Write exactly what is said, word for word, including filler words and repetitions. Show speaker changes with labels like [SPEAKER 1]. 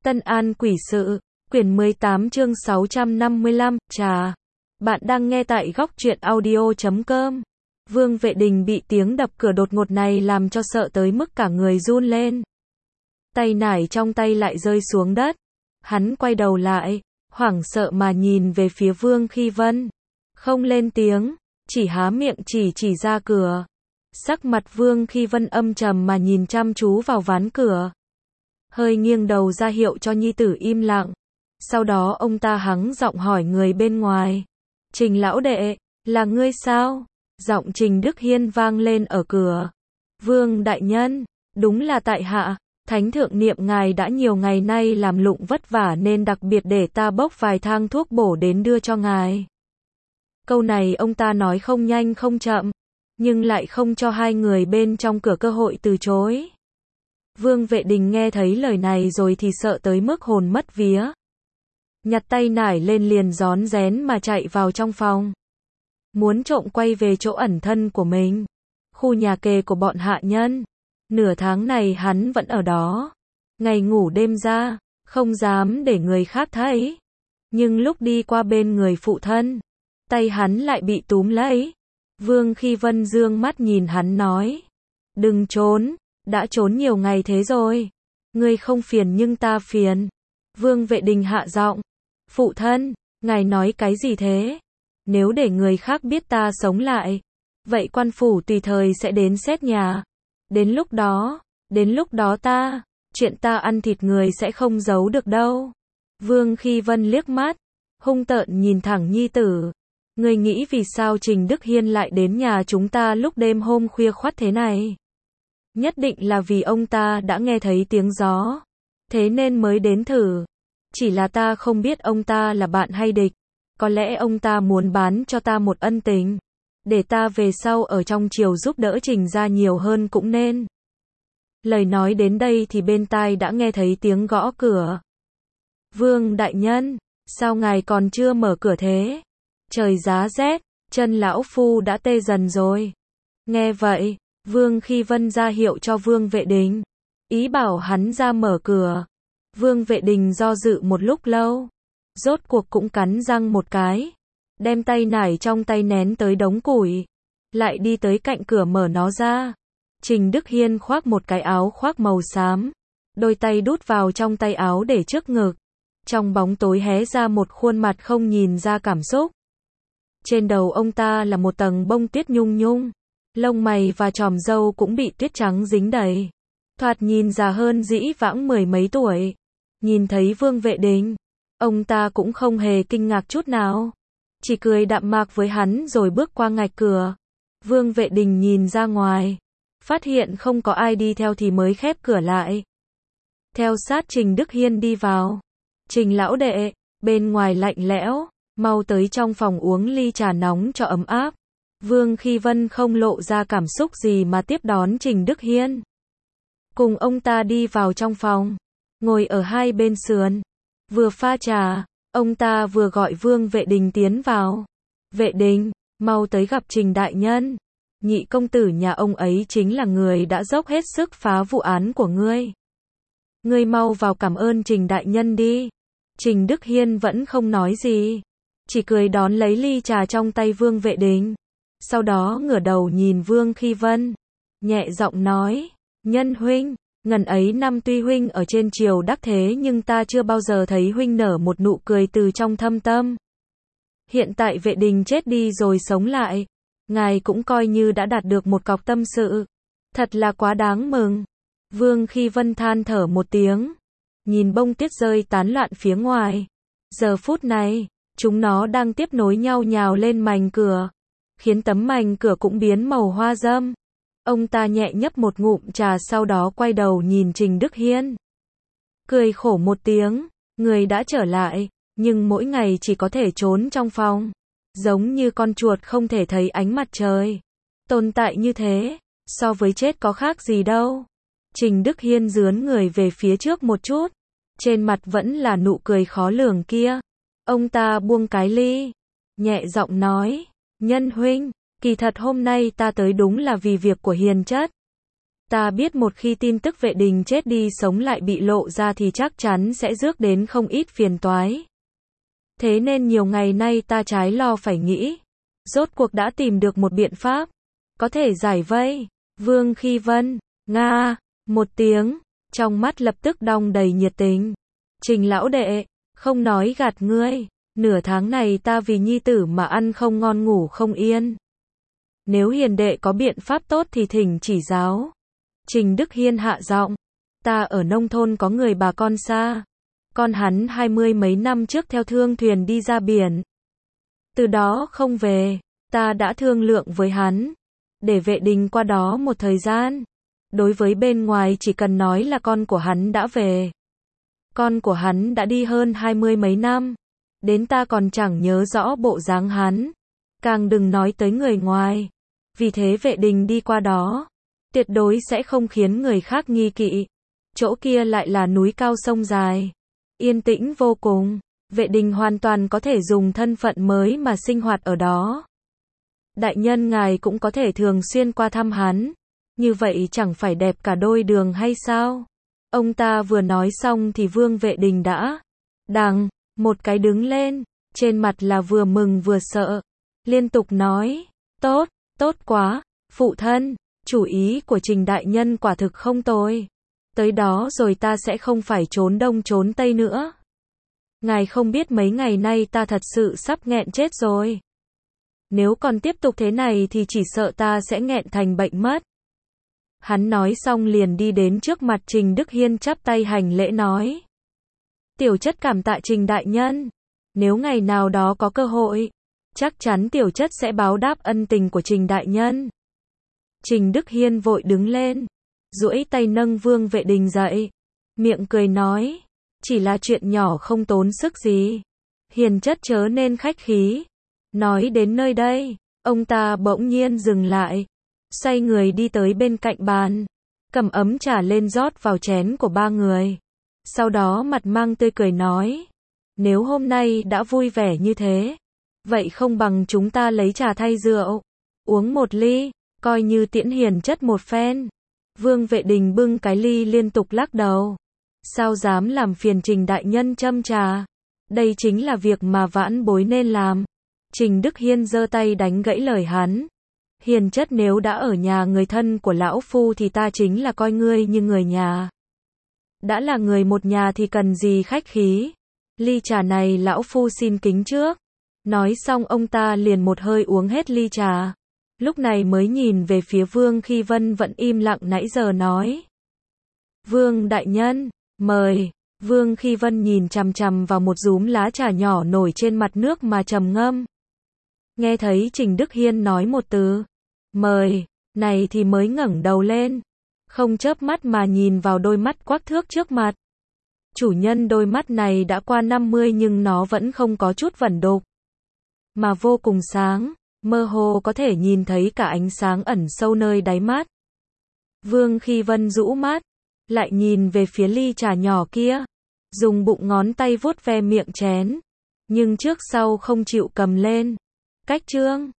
[SPEAKER 1] Tân An Quỷ Sự, quyển mười tám chương sáu trăm năm mươi lăm, trà. Bạn đang nghe tại góc truyện audio chấm com. Vương Vệ Đình bị tiếng đập cửa đột ngột này làm cho sợ tới mức cả người run lên. Tay nải trong tay lại rơi xuống đất. Hắn quay đầu lại, hoảng sợ mà nhìn về phía Vương Khi Vân. Không lên tiếng, chỉ há miệng chỉ chỉ ra cửa. Sắc mặt Vương Khi Vân âm trầm mà nhìn chăm chú vào ván cửa. Hơi nghiêng đầu ra hiệu cho nhi tử im lặng. Sau đó ông ta hắng giọng hỏi người bên ngoài. Trình lão đệ, là ngươi sao? Giọng Trình Đức Hiên vang lên ở cửa. Vương đại nhân, đúng là tại hạ. Thánh thượng niệm ngài đã nhiều ngày nay làm lụng vất vả nên đặc biệt để ta bốc vài thang thuốc bổ đến đưa cho ngài. Câu này ông ta nói không nhanh không chậm, nhưng lại không cho hai người bên trong cửa cơ hội từ chối. Vương Vệ Đình nghe thấy lời này rồi thì sợ tới mức hồn mất vía. Nhặt tay nải lên liền rón rén mà chạy vào trong phòng. Muốn trộm quay về chỗ ẩn thân của mình. Khu nhà kề của bọn hạ nhân. Nửa tháng này hắn vẫn ở đó. Ngày ngủ đêm ra, không dám để người khác thấy. Nhưng lúc đi qua bên người phụ thân, tay hắn lại bị túm lấy. Vương Khi Vân dương mắt nhìn hắn nói. Đừng trốn, đã trốn nhiều ngày thế rồi. Ngươi không phiền nhưng ta phiền. Vương Vệ Đình hạ giọng. Phụ thân, ngài nói cái gì thế? Nếu để người khác biết ta sống lại, vậy quan phủ tùy thời sẽ đến xét nhà. Đến lúc đó, đến lúc đó ta, chuyện ta ăn thịt người sẽ không giấu được đâu. Vương Khi Vân liếc mắt, hung tợn nhìn thẳng nhi tử. Ngươi nghĩ vì sao Trình Đức Hiên lại đến nhà chúng ta lúc đêm hôm khuya khoắt thế này? Nhất định là vì ông ta đã nghe thấy tiếng gió, thế nên mới đến thử. Chỉ là ta không biết ông ta là bạn hay địch. Có lẽ ông ta muốn bán cho ta một ân tình, để ta về sau ở trong triều giúp đỡ Trình gia nhiều hơn cũng nên. Lời nói đến đây thì bên tai đã nghe thấy tiếng gõ cửa. Vương đại nhân, sao ngài còn chưa mở cửa thế? Trời giá rét, chân lão phu đã tê dần rồi. Nghe vậy, Vương Khi Vân ra hiệu cho Vương Vệ Đình, ý bảo hắn ra mở cửa. Vương Vệ Đình do dự một lúc lâu, rốt cuộc cũng cắn răng một cái, đem tay nải trong tay nén tới đống củi, lại đi tới cạnh cửa mở nó ra. Trình Đức Hiên khoác một cái áo khoác màu xám, đôi tay đút vào trong tay áo để trước ngực. Trong bóng tối hé ra một khuôn mặt không nhìn ra cảm xúc. Trên đầu ông ta là một tầng bông tuyết nhung nhung, lông mày và chòm râu cũng bị tuyết trắng dính đầy. Thoạt nhìn già hơn dĩ vãng mười mấy tuổi. Nhìn thấy Vương Vệ Đình, ông ta cũng không hề kinh ngạc chút nào, chỉ cười đạm mạc với hắn rồi bước qua ngạch cửa. Vương Vệ Đình nhìn ra ngoài, phát hiện không có ai đi theo thì mới khép cửa lại. Theo sát Trình Đức Hiên đi vào. Trình lão đệ, bên ngoài lạnh lẽo, mau tới trong phòng uống ly trà nóng cho ấm áp. Vương Khi Vân không lộ ra cảm xúc gì mà tiếp đón Trình Đức Hiên. Cùng ông ta đi vào trong phòng, ngồi ở hai bên sườn, vừa pha trà, ông ta vừa gọi Vương Vệ Đình tiến vào. Vệ Đình, mau tới gặp Trình đại nhân. Nhị công tử nhà ông ấy chính là người đã dốc hết sức phá vụ án của ngươi. Ngươi mau vào cảm ơn Trình đại nhân đi. Trình Đức Hiên vẫn không nói gì, chỉ cười đón lấy ly trà trong tay Vương Vệ Đình. Sau đó ngửa đầu nhìn Vương Khi Vân, nhẹ giọng nói, nhân huynh, ngần ấy năm tuy huynh ở trên triều đắc thế nhưng ta chưa bao giờ thấy huynh nở một nụ cười từ trong thâm tâm. Hiện tại Vệ Đình chết đi rồi sống lại, ngài cũng coi như đã đạt được một cọc tâm sự. Thật là quá đáng mừng. Vương Khi Vân than thở một tiếng, nhìn bông tuyết rơi tán loạn phía ngoài. Giờ phút này, chúng nó đang tiếp nối nhau nhào lên mành cửa, khiến tấm mành cửa cũng biến màu hoa râm. Ông ta nhẹ nhấp một ngụm trà sau đó quay đầu nhìn Trình Đức Hiên. Cười khổ một tiếng, người đã trở lại, nhưng mỗi ngày chỉ có thể trốn trong phòng. Giống như con chuột không thể thấy ánh mặt trời. Tồn tại như thế, so với chết có khác gì đâu. Trình Đức Hiên dướn người về phía trước một chút. Trên mặt vẫn là nụ cười khó lường kia. Ông ta buông cái ly, nhẹ giọng nói, nhân huynh, kỳ thật hôm nay ta tới đúng là vì việc của Hiền chất. Ta biết một khi tin tức Vệ Đình chết đi sống lại bị lộ ra thì chắc chắn sẽ rước đến không ít phiền toái. Thế nên nhiều ngày nay ta trái lo phải nghĩ. Rốt cuộc đã tìm được một biện pháp. Có thể giải vây. Vương Khi Vân, Nga, một tiếng. Trong mắt lập tức đong đầy nhiệt tình. Trình lão đệ, không nói gạt ngươi. Nửa tháng này ta vì nhi tử mà ăn không ngon ngủ không yên. Nếu hiền đệ có biện pháp tốt thì thỉnh chỉ giáo. Trình Đức Hiên hạ giọng. Ta ở nông thôn có người bà con xa. Con hắn hai mươi mấy năm trước theo thương thuyền đi ra biển. Từ đó không về. Ta đã thương lượng với hắn. Để Vệ Đình qua đó một thời gian. Đối với bên ngoài chỉ cần nói là con của hắn đã về. Con của hắn đã đi hơn hai mươi mấy năm. Đến ta còn chẳng nhớ rõ bộ dáng hắn. Càng đừng nói tới người ngoài. Vì thế Vệ Đình đi qua đó. Tuyệt đối sẽ không khiến người khác nghi kỵ. Chỗ kia lại là núi cao sông dài. Yên tĩnh vô cùng. Vệ Đình hoàn toàn có thể dùng thân phận mới mà sinh hoạt ở đó. Đại nhân ngài cũng có thể thường xuyên qua thăm hắn. Như vậy chẳng phải đẹp cả đôi đường hay sao? Ông ta vừa nói xong thì Vương Vệ Đình đã đằng một cái đứng lên. Trên mặt là vừa mừng vừa sợ. Liên tục nói. Tốt, tốt quá. Phụ thân, chủ ý của Trình đại nhân quả thực không tồi. Tới đó rồi ta sẽ không phải trốn đông trốn tây nữa. Ngài không biết mấy ngày nay ta thật sự sắp nghẹn chết rồi. Nếu còn tiếp tục thế này thì chỉ sợ ta sẽ nghẹn thành bệnh mất. Hắn nói xong liền đi đến trước mặt Trình Đức Hiên chắp tay hành lễ nói. Tiểu chất cảm tạ Trình đại nhân. Nếu ngày nào đó có cơ hội, chắc chắn tiểu chất sẽ báo đáp ân tình của Trình đại nhân. Trình Đức Hiên vội đứng lên, duỗi tay nâng Vương Vệ Đình dậy, miệng cười nói, chỉ là chuyện nhỏ không tốn sức gì. Hiền chất chớ nên khách khí. Nói đến nơi đây, ông ta bỗng nhiên dừng lại, xoay người đi tới bên cạnh bàn, cầm ấm trà lên rót vào chén của ba người. Sau đó mặt mang tươi cười nói, nếu hôm nay đã vui vẻ như thế, vậy không bằng chúng ta lấy trà thay rượu, uống một ly, coi như tiễn hiền chất một phen. Vương Vệ Đình bưng cái ly liên tục lắc đầu. Sao dám làm phiền Trình đại nhân châm trà? Đây chính là việc mà vãn bối nên làm. Trình Đức Hiên giơ tay đánh gãy lời hắn. Hiền chất nếu đã ở nhà người thân của lão phu thì ta chính là coi ngươi như người nhà. Đã là người một nhà thì cần gì khách khí. Ly trà này lão phu xin kính trước. Nói xong ông ta liền một hơi uống hết ly trà. Lúc này mới nhìn về phía Vương Khi Vân vẫn im lặng nãy giờ nói. Vương đại nhân, mời. Vương Khi Vân nhìn chằm chằm vào một dúm lá trà nhỏ nổi trên mặt nước mà trầm ngâm. Nghe thấy Trình Đức Hiên nói một từ, mời, này thì mới ngẩng đầu lên. Không chớp mắt mà nhìn vào đôi mắt quắc thước trước mặt. Chủ nhân đôi mắt này đã qua năm mươi nhưng nó vẫn không có chút vẩn đục. Mà vô cùng sáng. Mơ hồ có thể nhìn thấy cả ánh sáng ẩn sâu nơi đáy mắt. Vương Khi Vân rũ mắt, lại nhìn về phía ly trà nhỏ kia, dùng bụng ngón tay vuốt ve miệng chén, nhưng trước sau không chịu cầm lên. Cách chương